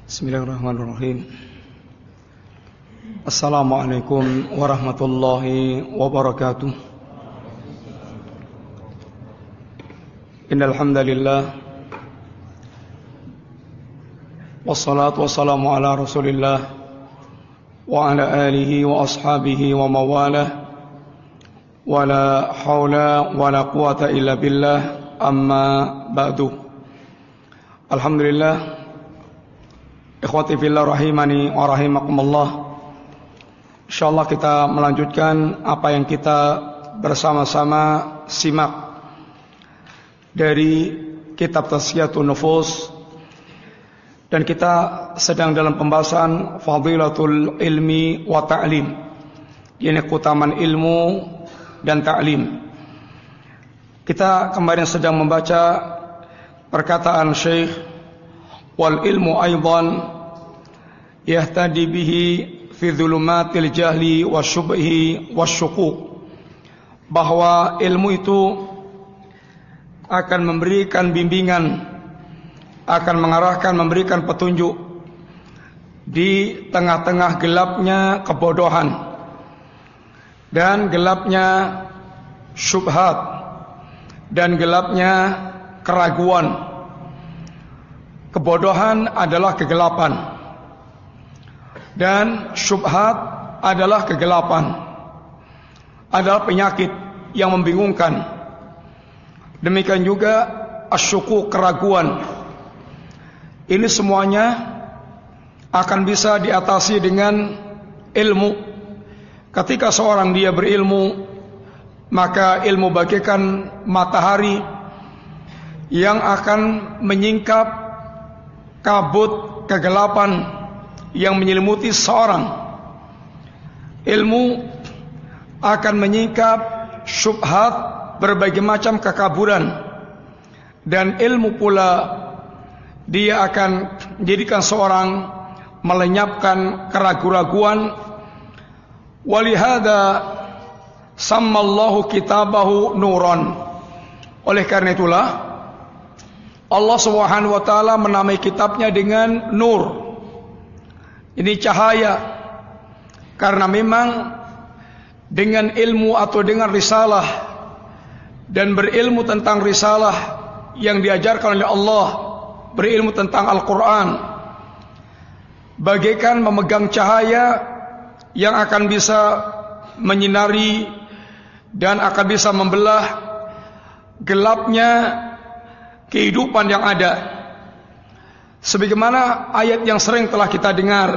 Bismillahirrahmanirrahim. Assalamualaikum warahmatullahi wabarakatuh. Innal hamdalillah wassalatu wassalamu ala Rasulillah wa ala alihi wa ashabihi wa mawalah. Wala haula wala quwata illa billah, amma ba'du. Alhamdulillah, ikhwati fillah rahimani wa rahimakumullah. Insyaallah kita melanjutkan apa yang kita bersama-sama simak dari kitab Tazkiyatun Nufus, dan kita sedang dalam pembahasan Fadilatul Ilmi wa Ta'lim, yakni keutamaan ilmu dan ta'lim. Kita kemarin sedang membaca perkataan Syekh, wal ilmu aidan yahtadi bihi fi dhulumatil jahli wasyubhi wasyuquq, bahwa ilmu itu akan memberikan bimbingan, akan mengarahkan, memberikan petunjuk di tengah-tengah gelapnya kebodohan dan gelapnya syubhat dan gelapnya keraguan. Kebodohan adalah kegelapan dan syubhat adalah kegelapan, adalah penyakit yang membingungkan. Demikian juga asyuku, keraguan. Ini semuanya akan bisa diatasi dengan ilmu. Ketika seorang dia berilmu, maka ilmu bagaikan matahari yang akan menyingkap kabut kegelapan yang menyelimuti seorang. Ilmu akan menyingkap syubhat, berbagai macam kekaburan, dan ilmu pula dia akan menjadikan seorang melenyapkan keraguan-raguan. Walihada sammallahu kitabahu nuran. Oleh karena itulah Allah Subhanahu wa taala menamai kitabnya dengan nur. Ini cahaya, karena memang dengan ilmu atau dengan risalah dan berilmu tentang risalah yang diajarkan oleh Allah, berilmu tentang Al-Quran, bagaikan memegang cahaya yang akan bisa menyinari dan akan bisa membelah gelapnya kehidupan yang ada. Sebagaimana ayat yang sering telah kita dengar,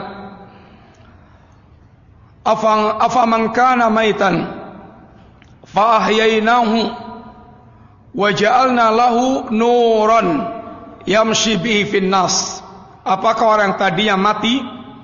afaman kana maitan fa ahyainahu wa ja'alna lahu nuran yamshi bihi fin nas. Apakah orang yang tadinya mati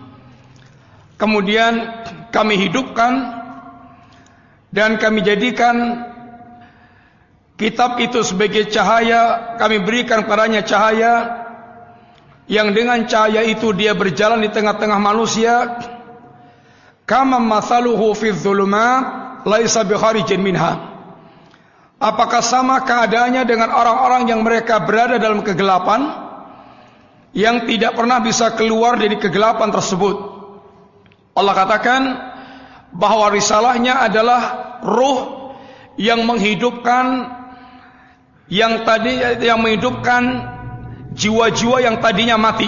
kemudian kami hidupkan dan kami jadikan kitab itu sebagai cahaya, kami berikan padanya cahaya yang dengan cahaya itu dia berjalan di tengah-tengah manusia. Kama mathaluhu fi dhulumat laisa bikharijin minha. Apakah sama keadaannya dengan orang-orang yang mereka berada dalam kegelapan, yang tidak pernah bisa keluar dari kegelapan tersebut? Allah katakan bahwa risalahnya adalah ruh yang menghidupkan yang menghidupkan jiwa-jiwa yang tadinya mati,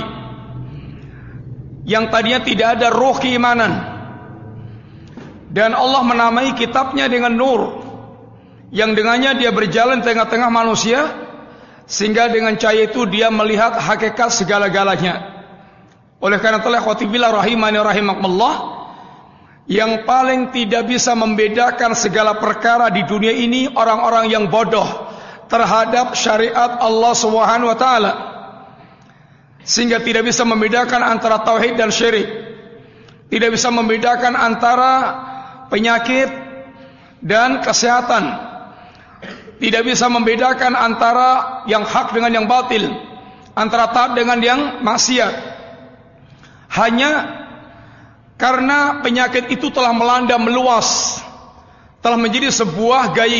yang tadinya tidak ada ruh keimanan. Dan Allah menamai kitabnya dengan nur, yang dengannya dia berjalan di tengah-tengah manusia, sehingga dengan cahaya itu dia melihat hakikat segala-galanya. Oleh karena itulah khotibillah rahimani rahimakumullah, yang paling tidak bisa membedakan segala perkara di dunia ini orang-orang yang bodoh terhadap syariat Allah Subhanahu wa taala, sehingga tidak bisa membedakan antara tauhid dan syirik, tidak bisa membedakan antara penyakit dan kesehatan, tidak bisa membedakan antara yang hak dengan yang batil, antara taat dengan yang maksiat. Hanya karena penyakit itu telah melanda meluas, telah menjadi sebuah gaya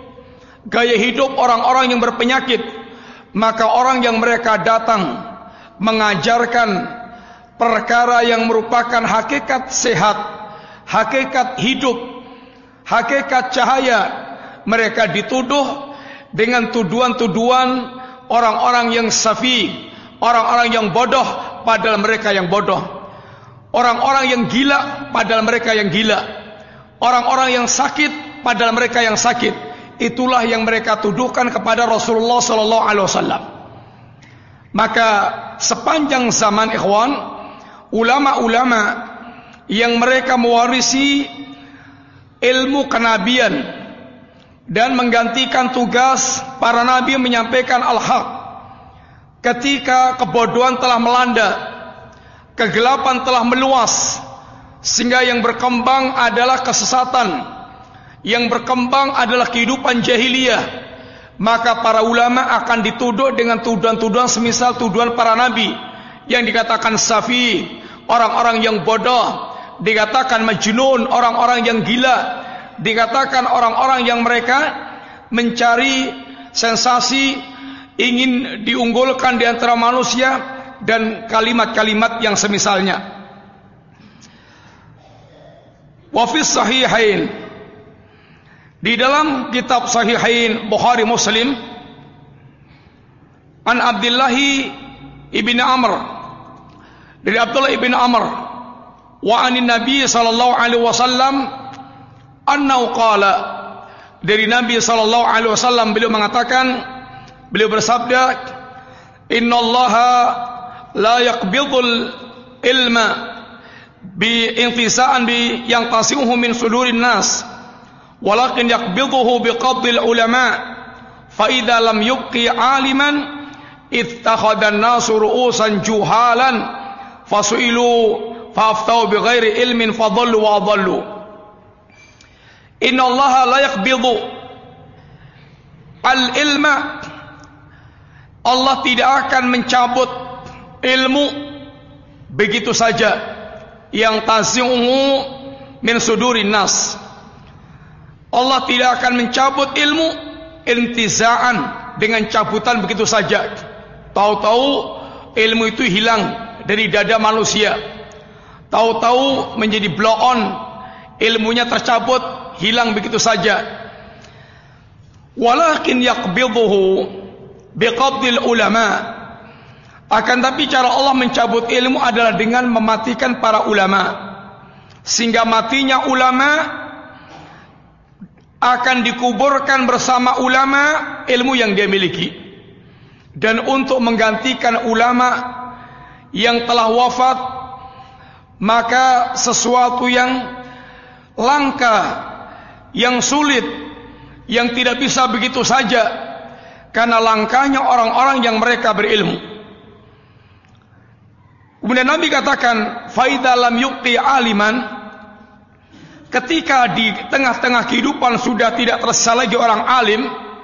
hidup orang-orang yang berpenyakit, maka orang yang mereka datang mengajarkan perkara yang merupakan hakikat sehat, hakikat hidup, hakikat cahaya, mereka dituduh dengan tuduhan-tuduhan orang-orang yang safi, orang-orang yang bodoh padahal mereka yang bodoh, orang-orang yang gila padahal mereka yang gila, orang-orang yang sakit padahal mereka yang sakit. Itulah yang mereka tuduhkan kepada Rasulullah sallallahu alaihi wasallam. Maka sepanjang zaman, ikhwan, ulama-ulama yang mereka mewarisi ilmu kenabian dan menggantikan tugas para nabi menyampaikan al-haq, ketika kebodohan telah melanda, kegelapan telah meluas, sehingga yang berkembang adalah kesesatan, yang berkembang adalah kehidupan jahiliyah, maka para ulama akan dituduh dengan tuduhan-tuduhan semisal tuduhan para nabi yang dikatakan safi, orang-orang yang bodoh, dikatakan majnun, orang-orang yang gila, dikatakan orang-orang yang mereka mencari sensasi, ingin diunggulkan di antara manusia, dan kalimat-kalimat yang semisalnya. Wa fis sahihain, di dalam kitab Sahihain Bukhari Muslim, an Abdullah ibn Amr, dari Abdullah ibn Amr, wa anin Nabi sallallahu alaihi wasallam annahu qala, dari Nabi sallallahu alaihi wasallam beliau mengatakan, beliau bersabda, innallaha la yaqbidul ilma bi intisa'an bi yang tasimuhu min sudurin nas, walakin yaqbiduhu biqabdil ulama, fa idza lam yubqi aliman ittakhadhan nasu ru'usan juhalan fasu'ilu faftau bighairi ilmin fadhallu wa adallu. Innallaha la yaqbidu al-ilma, Allah tidak akan mencabut ilmu begitu saja, yang tazi'uhu min sudurin nas. Allah tidak akan mencabut ilmu intiza'an, dengan cabutan begitu saja. Tahu-tahu ilmu itu hilang dari dada manusia, tahu-tahu menjadi blow on, ilmunya tercabut, hilang begitu saja. Walakin yaqbiduhu biqabdil ulama, akan tapi cara Allah mencabut ilmu adalah dengan mematikan para ulama, sehingga matinya ulama akan dikuburkan bersama ulama ilmu yang dia miliki. Dan untuk menggantikan ulama yang telah wafat, maka sesuatu yang langka, yang sulit, yang tidak bisa begitu saja, karena langkanya orang-orang yang mereka berilmu. Kemudian Nabi katakan, faida lam yuqti aliman, ketika di tengah-tengah kehidupan sudah tidak tersisa lagi orang alim,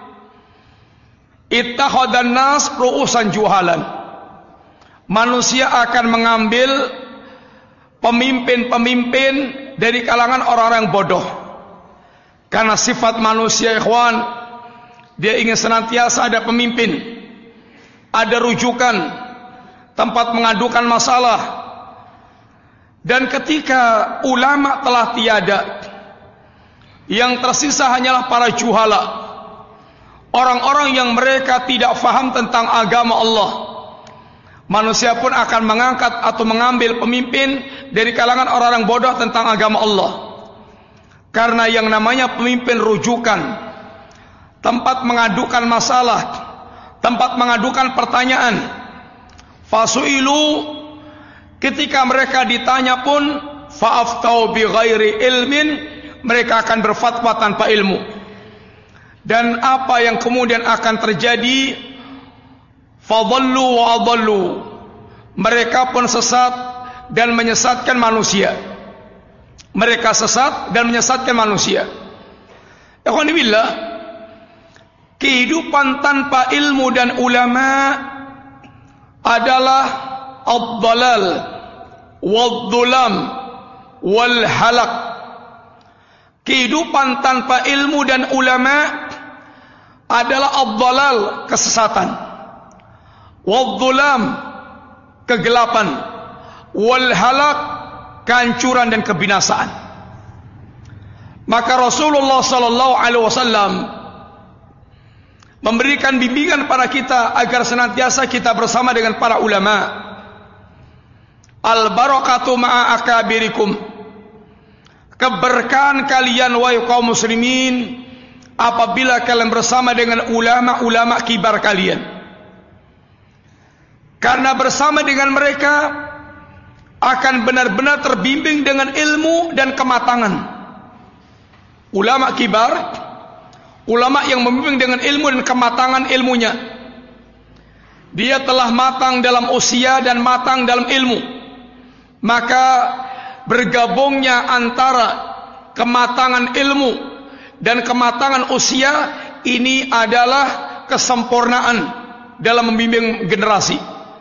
ittakhadhan nas ru'usan juhalan, manusia akan mengambil pemimpin-pemimpin dari kalangan orang-orang bodoh. Karena sifat manusia, ikhwan, dia ingin senantiasa ada pemimpin, ada rujukan, tempat mengadukan masalah. Dan ketika ulama telah tiada, yang tersisa hanyalah para juhala, orang-orang yang mereka tidak faham tentang agama Allah. Manusia pun akan mengangkat atau mengambil pemimpin dari kalangan orang-orang bodoh tentang agama Allah. Karena yang namanya pemimpin rujukan, tempat mengadukan masalah, tempat mengadukan pertanyaan, fasu'ilu, ketika mereka ditanya pun, fa'aftau bi ghairi ilmin, mereka akan berfatwa tanpa ilmu. Dan apa yang kemudian akan terjadi, fadhallu wa adallu, mereka pun sesat dan menyesatkan manusia. Mereka sesat dan menyesatkan manusia. Ikhwan billah, kehidupan tanpa ilmu dan ulama adalah ad-dhalal wad-dhulam wal halak. Kehidupan tanpa ilmu dan ulama adalah ad-dhalal, kesesatan, wad-dhulam, kegelapan, wal halak, kehancuran dan kebinasaan. Maka Rasulullah sallallahu alaihi wasallam memberikan bimbingan pada kita agar senantiasa kita bersama dengan para ulama. Al barakatu ma'a akabirikum. Keberkahan kalian wahai kaum muslimin apabila kalian bersama dengan ulama-ulama kibar kalian. Karena bersama dengan mereka akan benar-benar terbimbing dengan ilmu dan kematangan. Ulama kibar, ulama yang membimbing dengan ilmu dan kematangan ilmunya. Dia telah matang dalam usia dan matang dalam ilmu. Maka bergabungnya antara kematangan ilmu dan kematangan usia ini adalah kesempurnaan dalam membimbing generasi.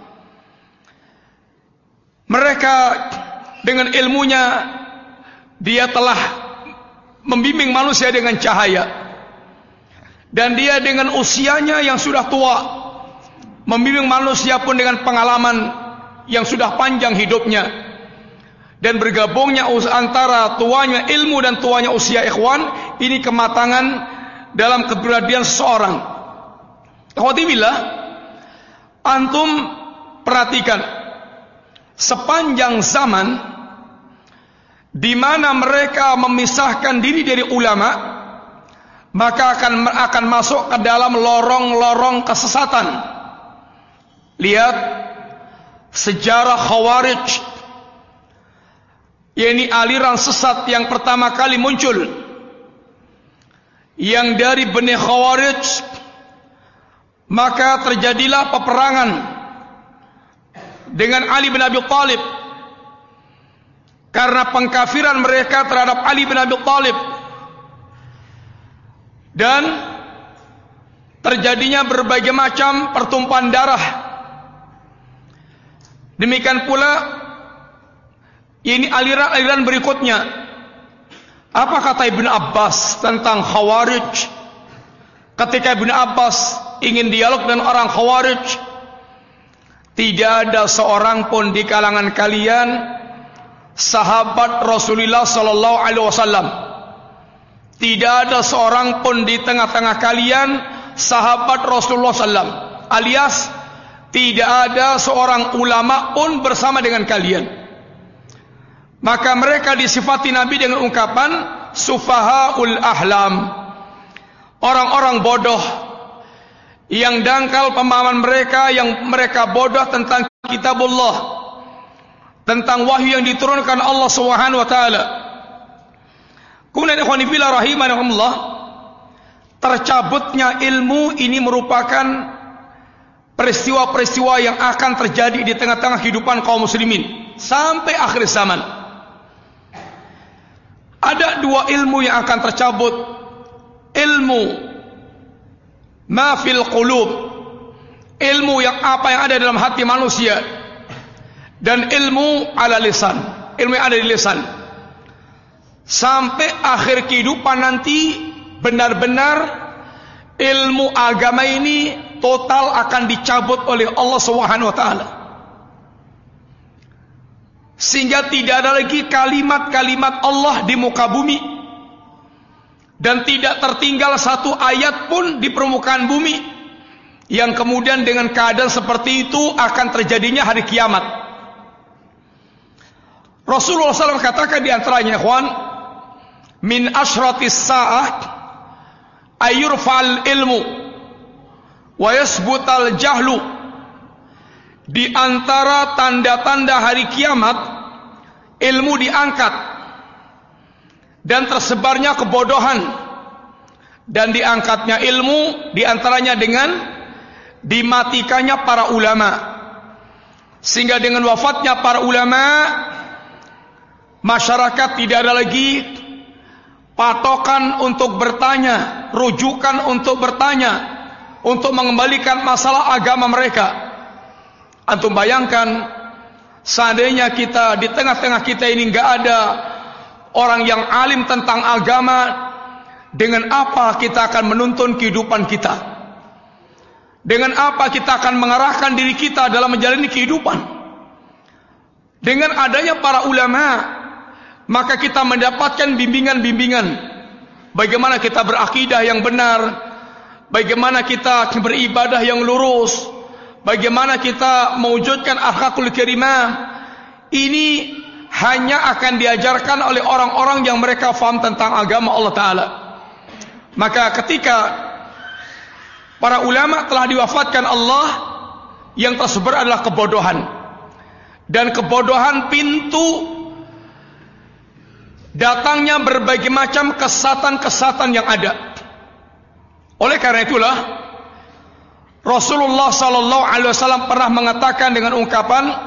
Mereka dengan ilmunya dia telah membimbing manusia dengan cahaya, dan dia dengan usianya yang sudah tua membimbing manusia pun dengan pengalaman yang sudah panjang hidupnya. Dan bergabungnya antara tuanya ilmu dan tuanya usia, ikhwan, ini kematangan dalam kepribadian seseorang. Alhamdulillah, antum perhatikan sepanjang zaman di mana mereka memisahkan diri dari ulama, maka akan masuk ke dalam lorong-lorong kesesatan. Lihat sejarah Khawarij, yakni aliran sesat yang pertama kali muncul, yang dari Bani Khawarij, maka terjadilah peperangan dengan Ali bin Abi Thalib karena pengkafiran mereka terhadap Ali bin Abi Thalib, dan terjadinya berbagai macam pertumpahan darah. Demikian pula ini aliran-aliran berikutnya. Apa kata Ibn Abbas tentang Khawarij? Ketika Ibn Abbas ingin dialog dengan orang Khawarij, tidak ada seorang pun di kalangan kalian sahabat Rasulullah sallallahu alaihi wasallam. Tidak ada seorang pun di tengah-tengah kalian sahabat Rasulullah sallam, alias tidak ada seorang ulama pun bersama dengan kalian. Maka mereka disifati Nabi dengan ungkapan sufahaul ahlam, orang-orang bodoh yang dangkal pemahaman mereka, yang mereka bodoh tentang kitabullah, tentang wahyu yang diturunkan Allah Subhanahu wa taala. Kemudian ikhwani fillah rahimanahumullah, tercabutnya ilmu ini merupakan peristiwa-peristiwa yang akan terjadi di tengah-tengah kehidupan kaum muslimin sampai akhir zaman. Ada dua ilmu yang akan tercabut, ilmu ma fil qulub, ilmu yang apa yang ada dalam hati manusia, dan ilmu ala lisan, ilmu yang ada di lisan. Sampai akhir kehidupan nanti benar-benar ilmu agama ini total akan dicabut oleh Allah Subhanahu wa taala. Sehingga tidak ada lagi kalimat-kalimat Allah di muka bumi, dan tidak tertinggal satu ayat pun di permukaan bumi yang kemudian dengan keadaan seperti itu akan terjadinya hari kiamat. Rasulullah SAW katakan di antaranya, ikhwan, min asyratis sa'ah ayurfa'al ilmu wa yasbutal jahlu. Di antara tanda-tanda hari kiamat, ilmu diangkat dan tersebarnya kebodohan, dan diangkatnya ilmu diantaranya dengan dimatikannya para ulama. Sehingga dengan wafatnya para ulama, masyarakat tidak ada lagi patokan untuk bertanya, rujukan untuk bertanya, untuk mengembalikan masalah agama mereka. Antum bayangkan, seandainya kita di tengah-tengah kita ini nggak ada orang yang alim tentang agama, dengan apa kita akan menuntun kehidupan kita? Dengan apa kita akan mengarahkan diri kita dalam menjalani kehidupan? Dengan adanya para ulama, maka kita mendapatkan bimbingan-bimbingan bagaimana kita berakidah yang benar, bagaimana kita beribadah yang lurus, bagaimana kita mewujudkan akhlakul karimah. Ini hanya akan diajarkan oleh orang-orang yang mereka faham tentang agama Allah Ta'ala. Maka ketika para ulama telah diwafatkan Allah, yang tersebar adalah kebodohan. Dan kebodohan pintu datangnya berbagai macam kesesatan-kesesatan yang ada. Oleh karena itulah Rasulullah SAW pernah mengatakan dengan ungkapan,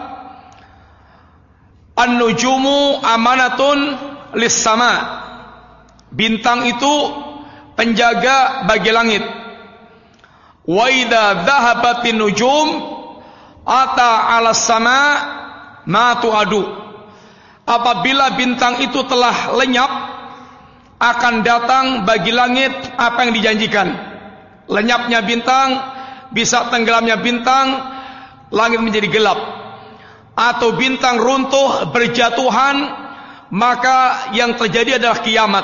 An-nujumu amanatun lis-sama. Bintang itu penjaga bagi langit. Wa idza dhahabatin nujum ata 'alas sama ma tu'adu. Apabila bintang itu telah lenyap, akan datang bagi langit apa yang dijanjikan. Lenyapnya bintang, bisa tenggelamnya bintang, langit menjadi gelap. Atau bintang runtuh berjatuhan, maka yang terjadi adalah kiamat.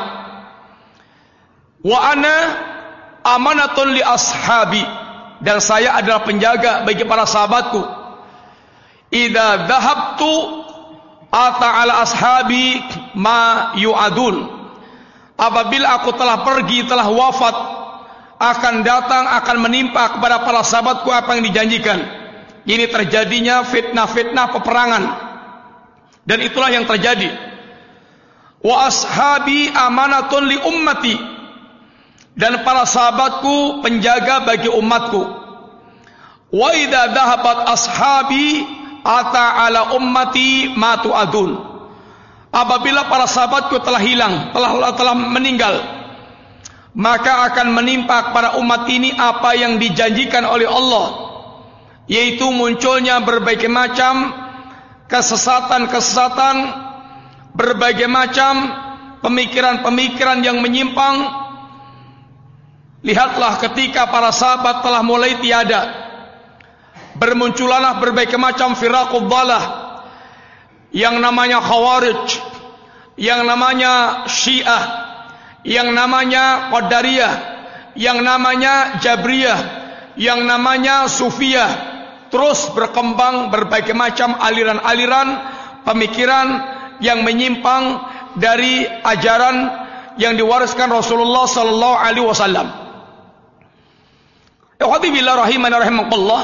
Wa ana amanatun li ashabi, dan saya adalah penjaga bagi para sahabatku. Idza dhahabtu ata ala ashabi ma yu'adun. Apabila aku telah pergi, telah wafat, akan datang, akan menimpa kepada para sahabatku apa yang dijanjikan. Ini terjadinya fitnah-fitnah peperangan, dan itulah yang terjadi. Wa ashabi amanatun li ummati, dan para sahabatku penjaga bagi umatku. Wa idza dhahabat ashabi ata ala ummati ma tu'adun. Apabila para sahabatku telah hilang, telah meninggal, maka akan menimpa kepada umat ini apa yang dijanjikan oleh Allah, yaitu munculnya berbagai macam kesesatan-kesesatan, berbagai macam pemikiran-pemikiran yang menyimpang. Lihatlah ketika para sahabat telah mulai tiada, bermunculanlah berbagai macam firaqud dhalah, yang namanya Khawarij, yang namanya Syiah, yang namanya Qadariyah, yang namanya Jabriyah, yang namanya Sufiyah. Terus berkembang berbagai macam aliran-aliran pemikiran yang menyimpang dari ajaran yang diwariskan Rasulullah sallallahu alaihi wasallam. Ikhwatibillah rahimani rahimakumullah,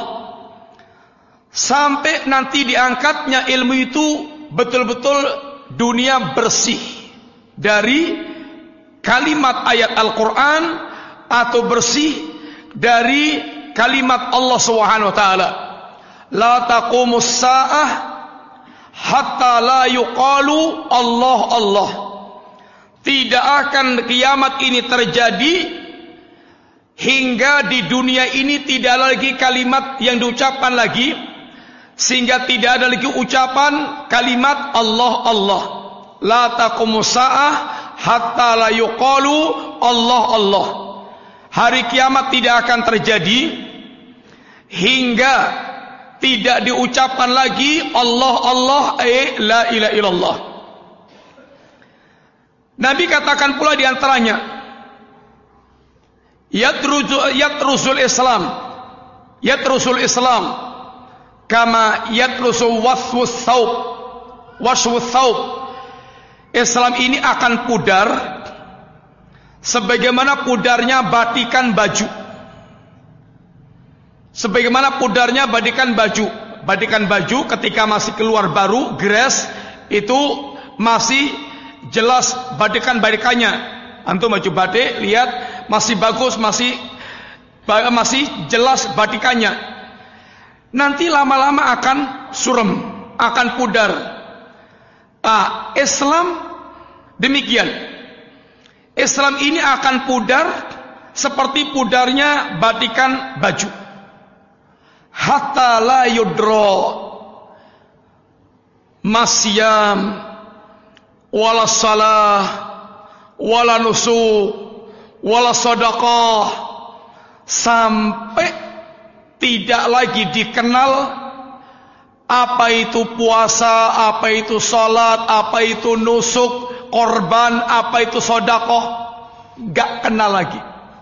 sampai nanti diangkatnya ilmu itu betul-betul dunia bersih dari kalimat ayat Al-Quran atau bersih dari kalimat Allah Subhanahu wa taala. La taqumus sa'ah hatta la yuqalu Allah Allah. Tidak akan kiamat ini terjadi hingga di dunia ini tidak ada lagi kalimat yang diucapkan lagi, sehingga tidak ada lagi ucapan kalimat Allah Allah. La taqumus sa'ah hatta la yuqalu Allah Allah. Hari kiamat tidak akan terjadi hingga tidak diucapkan lagi Allah Allah, la ilaha illallah. Nabi katakan pula di antaranya, yatrusul Islam kama yatrusul waswus thawb. Islam ini akan pudar sebagaimana pudarnya batikan baju. Sebagaimana pudarnya batikan baju. Batikan baju ketika masih keluar baru, gres, itu masih jelas batikan-batikannya. Antum baju batik, lihat masih bagus, masih jelas batikannya. Nanti lama-lama akan surem, akan pudar. Islam demikian. Islam ini akan pudar seperti pudarnya batikan baju. Hatta la yudra masyam wala salah wala nusu wala sadaqah, sampai tidak lagi dikenal Apa itu puasa, apa itu sholat, apa itu nusuk, korban, apa itu sodakoh, gak kenal lagi.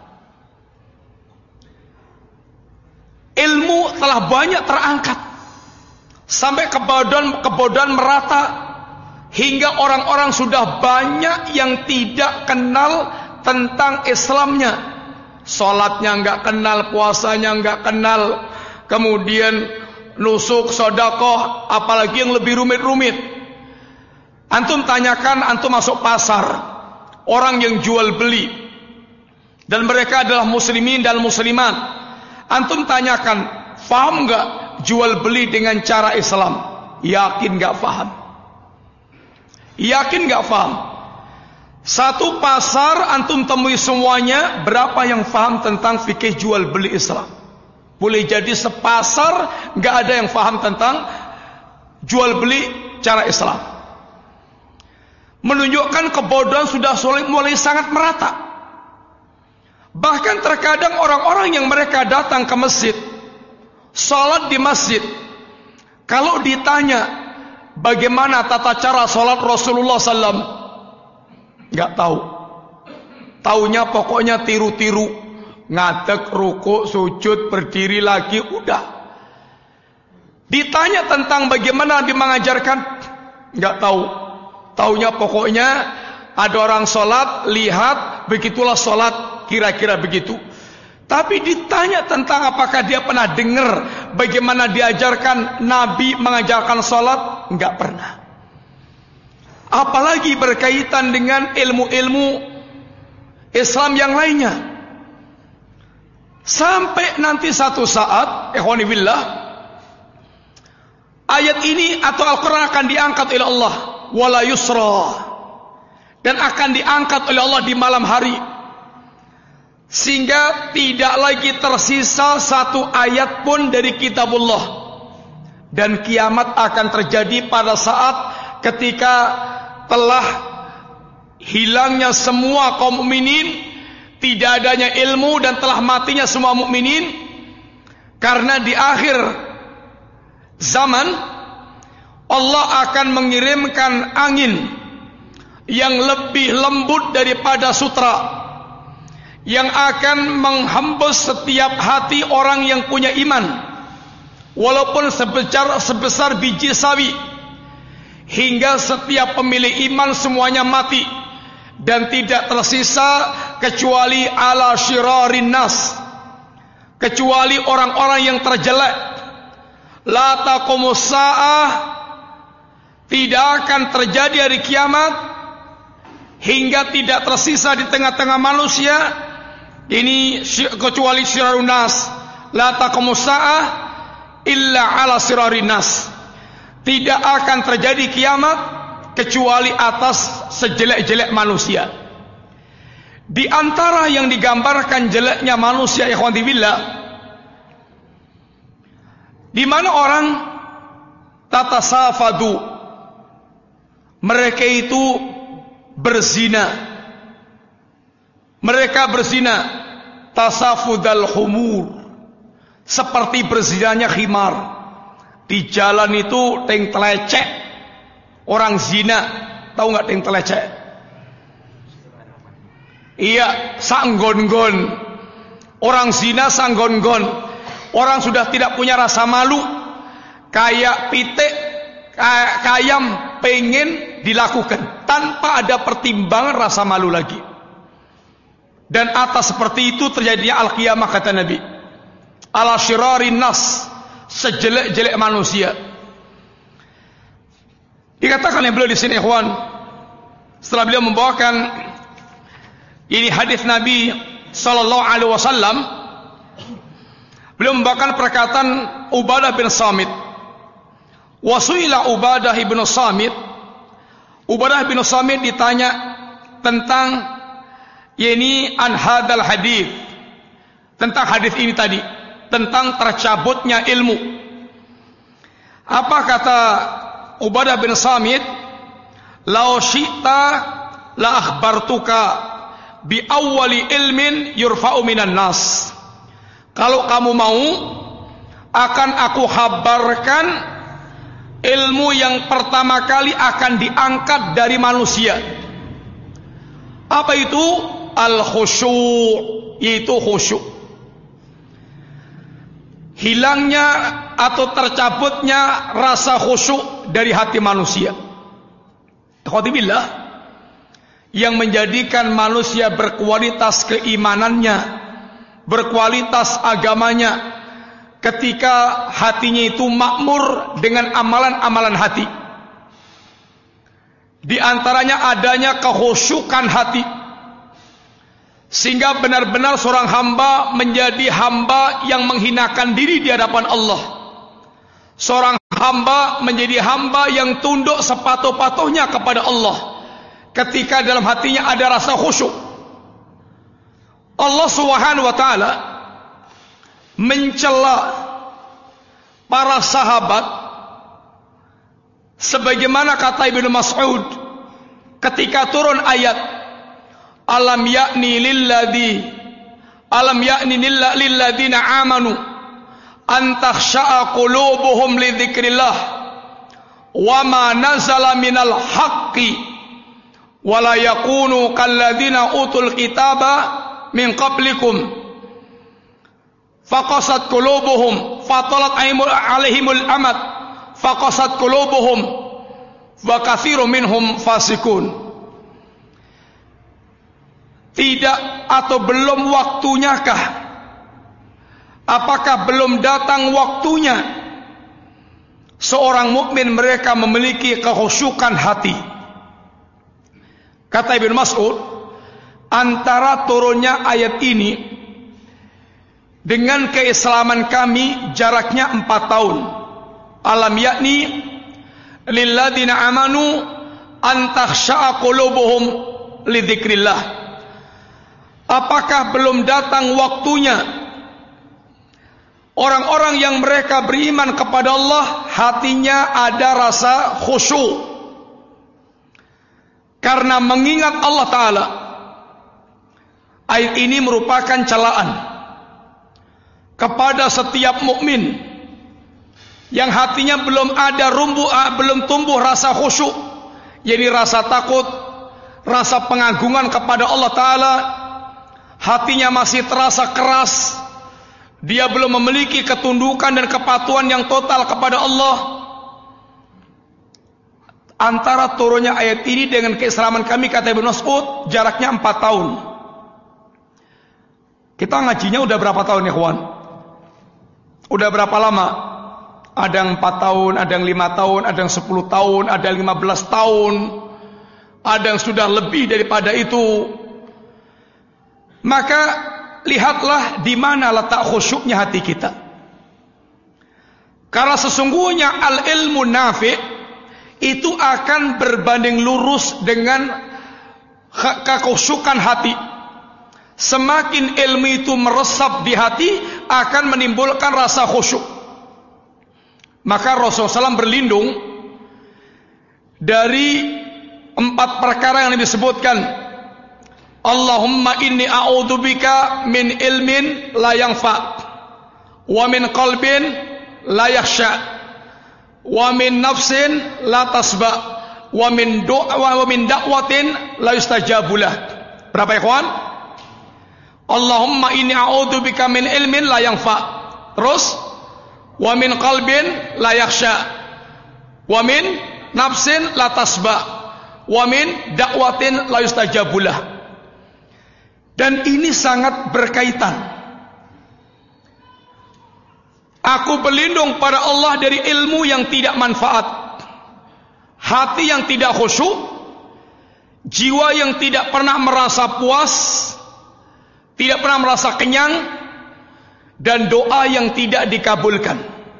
Ilmu telah banyak terangkat sampai kebodohan merata, hingga orang-orang sudah banyak yang tidak kenal tentang Islamnya. Sholatnya gak kenal, puasanya gak kenal, kemudian nusuk, sodakoh, apalagi yang lebih rumit-rumit. Antum tanyakan, antum masuk pasar, orang yang jual beli, dan mereka adalah muslimin dan muslimat. Antum tanyakan, faham gak jual beli dengan cara Islam? Yakin gak faham? Yakin gak faham? Satu pasar antum temui semuanya, berapa yang faham tentang fikih jual beli Islam? Boleh jadi sepasar gak ada yang faham tentang jual beli cara Islam. Menunjukkan kebodohan sudah mulai sangat merata. Bahkan terkadang orang-orang yang mereka datang ke masjid, sholat di masjid, kalau ditanya bagaimana tata cara sholat Rasulullah SAW, gak tahu. Taunya pokoknya tiru-tiru, ngadeg, rukuk, sujud, berdiri lagi, udah. Ditanya tentang bagaimana Nabi mengajarkan, nggak tahu. Taunya pokoknya ada orang sholat, lihat, begitulah sholat, kira-kira begitu. Tapi ditanya tentang apakah dia pernah dengar bagaimana diajarkan Nabi mengajarkan sholat, nggak pernah. Apalagi berkaitan dengan ilmu-ilmu Islam yang lainnya. Sampai nanti satu saat, ikhwani billah, ayat ini atau Al-Quran akan diangkat oleh Allah, wala yusra, dan akan diangkat oleh Allah di malam hari, sehingga tidak lagi tersisa satu ayat pun dari kitabullah. Dan kiamat akan terjadi pada saat ketika telah hilangnya semua kaum mukminin, tidak adanya ilmu, dan telah matinya semua mukminin. Karena di akhir zaman Allah akan mengirimkan angin yang lebih lembut daripada sutra, yang akan menghembus setiap hati orang yang punya iman, walaupun sebesar biji sawi, hingga setiap pemilik iman semuanya mati, dan tidak tersisa kecuali ala syirarin nas, kecuali orang-orang yang terjelek. La taqumus sa'ah, tidak akan terjadi hari kiamat hingga tidak tersisa di tengah-tengah manusia ini kecuali syirarun nas. La taqumus sa'ah illa ala syirarin nas, tidak akan terjadi kiamat kecuali atas sejelek-jelek manusia. Di antara yang digambarkan jeleknya manusia, ikhwati billah, di mana orang tatasafadu, mereka itu berzina. Mereka berzina, tasafudal humur, seperti berzinanya khimar. Di jalan itu teng telecek, orang zina, tahu nggak teng telecek? Iya, sanggon-gon. Orang zina sanggon-gon. Orang sudah tidak punya rasa malu, kayak pitik, kayam pengen dilakukan tanpa ada pertimbangan rasa malu lagi. Dan atas seperti itu terjadinya al-qiyamah, kata Nabi. Ala syirarin nas, sejelek-jelek manusia. Dikatakan oleh beliau di sini, ikhwan, setelah beliau membawakan ini hadis Nabi sallallahu alaihi wasallam, beliau membawakan perkataan Ubadah bin Samit. Wasuila Ubadah bin Samit. Ubadah bin Samit ditanya tentang ini an hadal hadis, tentang hadis ini tadi, tentang tercabutnya ilmu. Apa kata Ubadah bin Samit? Lau syi'ta la akhbartuka bi awwali ilmin yurfa'u minan nas. Kalau kamu mau, akan aku habarkan ilmu yang pertama kali akan diangkat dari manusia. Apa itu? Al-khusyu', yaitu khusyuk. Hilangnya atau tercabutnya rasa khusyuk dari hati manusia. Ikhwatibillah, yang menjadikan manusia berkualitas keimanannya, berkualitas agamanya, ketika hatinya itu makmur dengan amalan-amalan hati. Di antaranya adanya kekhusyukan hati, sehingga benar-benar seorang hamba menjadi hamba yang menghinakan diri di hadapan Allah. Seorang hamba menjadi hamba yang tunduk sepatuh-patuhnya kepada Allah ketika dalam hatinya ada rasa khusyuk. Allah Subhanahu wa taala mencela para sahabat sebagaimana kata Ibnu Mas'ud ketika turun ayat alam ya'ni lilladzina amanu an takhsha'a qulubuhum li dzikrillah wa ma nazala minal haqqi wa la yakunu kalladzina utul kitaba min qablikum faqasat qulubuhum fatalat alaihimul amad faqasat qulubuhum wa katsirun minhum fasikun. Tidak atau belum waktunyakah? Apakah belum datang waktunya seorang mukmin mereka memiliki kekhusyukan hati? Kata Ibnu Mas'ud, antara turunnya ayat ini dengan keislaman kami jaraknya 4 tahun. Alam yakni lilladzina amanu an takhsha'a qulubuhum li dzikrillah. Apakah belum datang waktunya orang-orang yang mereka beriman kepada Allah hatinya ada rasa khusyuk karena mengingat Allah Ta'ala? Ayat ini merupakan celaan kepada setiap mukmin yang hatinya belum ada belum tumbuh rasa khusyuk, jadi rasa takut, rasa pengagungan kepada Allah Ta'ala. Hatinya masih terasa keras, dia belum memiliki ketundukan dan kepatuhan yang total kepada Allah. Antara turunnya ayat ini dengan keislaman kami, kata Ibnu Mas'ud, jaraknya 4 tahun. Kita ngajinya udah berapa tahun ya kawan? Udah berapa lama? Ada yang 4 tahun, ada yang 5 tahun, ada yang 10 tahun, ada yang 15 tahun, ada yang sudah lebih daripada itu. Maka lihatlah di mana letak khusyuknya hati kita. Karena sesungguhnya al-ilmu nafi' itu akan berbanding lurus dengan kekhusyukan hati. Semakin ilmu itu meresap di hati akan menimbulkan rasa khusyuk. Maka Rasulullah SAW berlindung dari 4 perkara yang disebutkan. Allahumma inni a'udzubika min ilmin la yanfa' wa min qalbin la yakhsha wa min nafsin la tasba wa min da'watin la yustajabulah. Berapa ya kawan? Allahumma inni a'udzubika min ilmin la yanfa', terus wa min qalbin la yakhsha wa min nafsin la tasba wa min da'watin la yustajabulah. Dan ini sangat berkaitan. Aku berlindung pada Allah dari ilmu yang tidak manfaat, hati yang tidak khusyuk, jiwa yang tidak pernah merasa puas, tidak pernah merasa kenyang, dan doa yang tidak dikabulkan.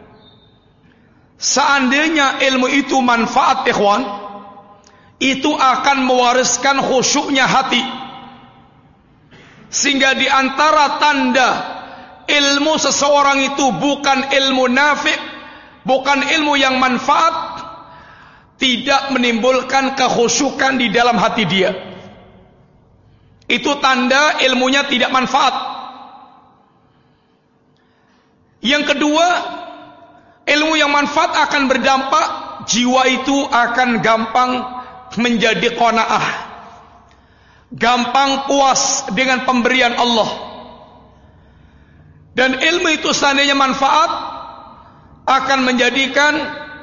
Seandainya ilmu itu manfaat, ikhwan, itu akan mewariskan khusyuknya hati. Sehingga di antara tanda ilmu seseorang itu bukan ilmu nafi', bukan ilmu yang manfaat, tidak menimbulkan kekhusyukan di dalam hati dia. Itu tanda ilmunya tidak manfaat. Yang kedua, ilmu yang manfaat akan berdampak jiwa itu akan gampang menjadi qanaah, gampang puas dengan pemberian Allah. Dan ilmu itu seandainya manfaat akan menjadikan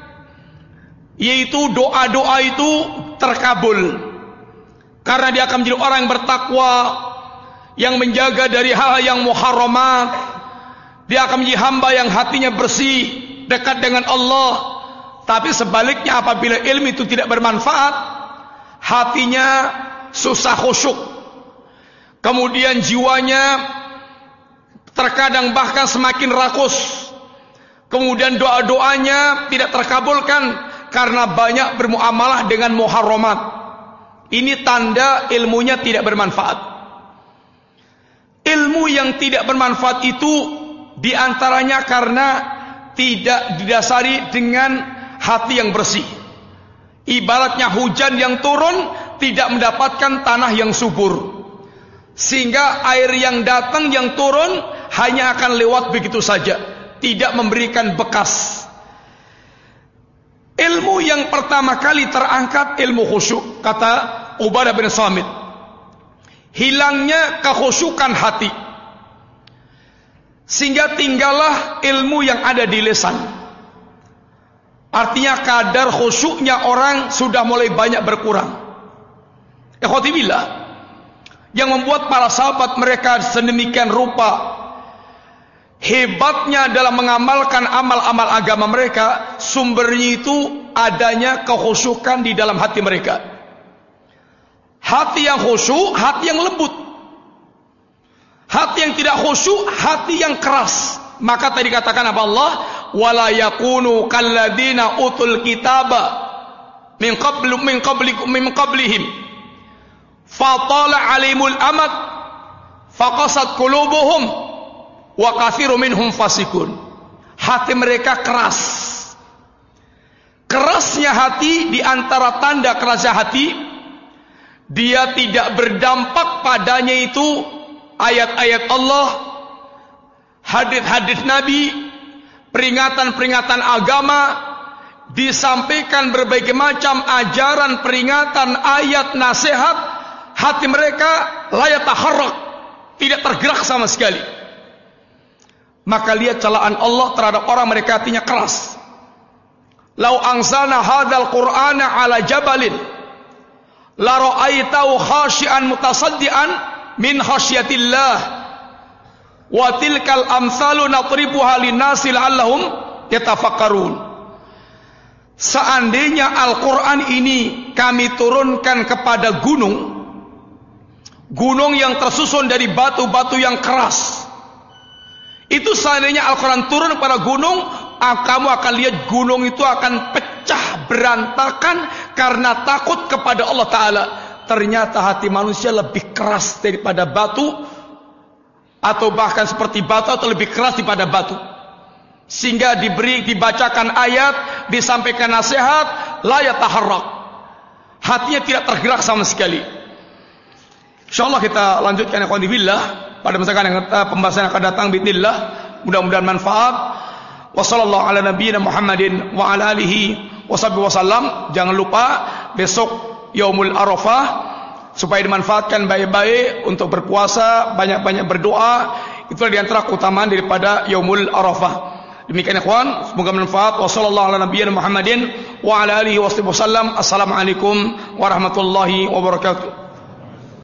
yaitu doa-doa itu terkabul, karena dia akan menjadi orang yang bertakwa, yang menjaga dari hal yang muharramat. Dia akan menjadi hamba yang hatinya bersih, dekat dengan Allah. Tapi sebaliknya, apabila ilmu itu tidak bermanfaat, hatinya susah khusyuk, kemudian jiwanya terkadang bahkan semakin rakus, kemudian doa-doanya tidak terkabulkan karena banyak bermuamalah dengan muharramat. Ini tanda ilmunya tidak bermanfaat. Ilmu yang tidak bermanfaat itu diantaranya karena tidak didasari dengan hati yang bersih. Ibaratnya hujan yang turun tidak mendapatkan tanah yang subur, sehingga air yang datang, yang turun hanya akan lewat begitu saja, tidak memberikan bekas. Ilmu yang pertama kali terangkat ilmu khusyuk, kata Ubadah bin Samit. Hilangnya kekhusyukan hati, sehingga tinggallah ilmu yang ada di lisan. Artinya kadar khusyuknya orang sudah mulai banyak berkurang. Ikhwati billah, yang membuat para sahabat mereka sedemikian rupa hebatnya dalam mengamalkan amal-amal agama mereka, sumbernya itu adanya kekhusyukan di dalam hati mereka. Hati yang khusyuk, hati yang lembut. Hati yang tidak khusyuk, hati yang keras. Maka tadi katakan apa Allah? Wala yakunu kalladzina utul kitaba min qablihim fatala alimul amad faqasat qulubuhum wa katsirun minhum fasikun. Hati mereka keras. Kerasnya hati, di antara tanda kerasnya hati, dia tidak berdampak padanya itu ayat-ayat Allah, hadis-hadis Nabi, peringatan-peringatan agama, disampaikan berbagai macam ajaran, peringatan, ayat, nasihat. Hati mereka la yataharrak, tidak tergerak sama sekali. Maka lihat celaan Allah terhadap orang mereka hatinya keras. Lau anzalna hadzal qur'ana ala jabalin la ra'aitahu khashi'an mutasaddian min khasyatillah wa tilkal amsalu natribuha linnasi la'allahum yatafakkarun. Seandainya Al-Quran ini kami turunkan kepada gunung yang tersusun dari batu-batu yang keras, itu seandainya Al-Quran turun kepada gunung, kamu akan lihat gunung itu akan pecah berantakan karena takut kepada Allah Ta'ala. Ternyata hati manusia lebih keras daripada batu, atau bahkan seperti batu, atau lebih keras daripada batu, sehingga dibacakan ayat, disampaikan nasihat, la yataharrak, hatinya tidak tergerak sama sekali. InsyaAllah kita lanjutkan ya ikhwani billah pada pembahasan yang akan datang bismillah. Mudah-mudahan manfaat. Wassallallahu ala nabiyyina Muhammadin wa ala alihi wasallam. Jangan lupa besok Yaumul Arafah, supaya dimanfaatkan baik-baik untuk berpuasa, banyak-banyak berdoa. Itulah di antara keutamaan daripada Yaumul Arafah. Demikian ikhwan, semoga bermanfaat. Wassallallahu ala nabiyyina Muhammadin wa ala alihi wasallam. Assalamualaikum warahmatullahi wabarakatuh.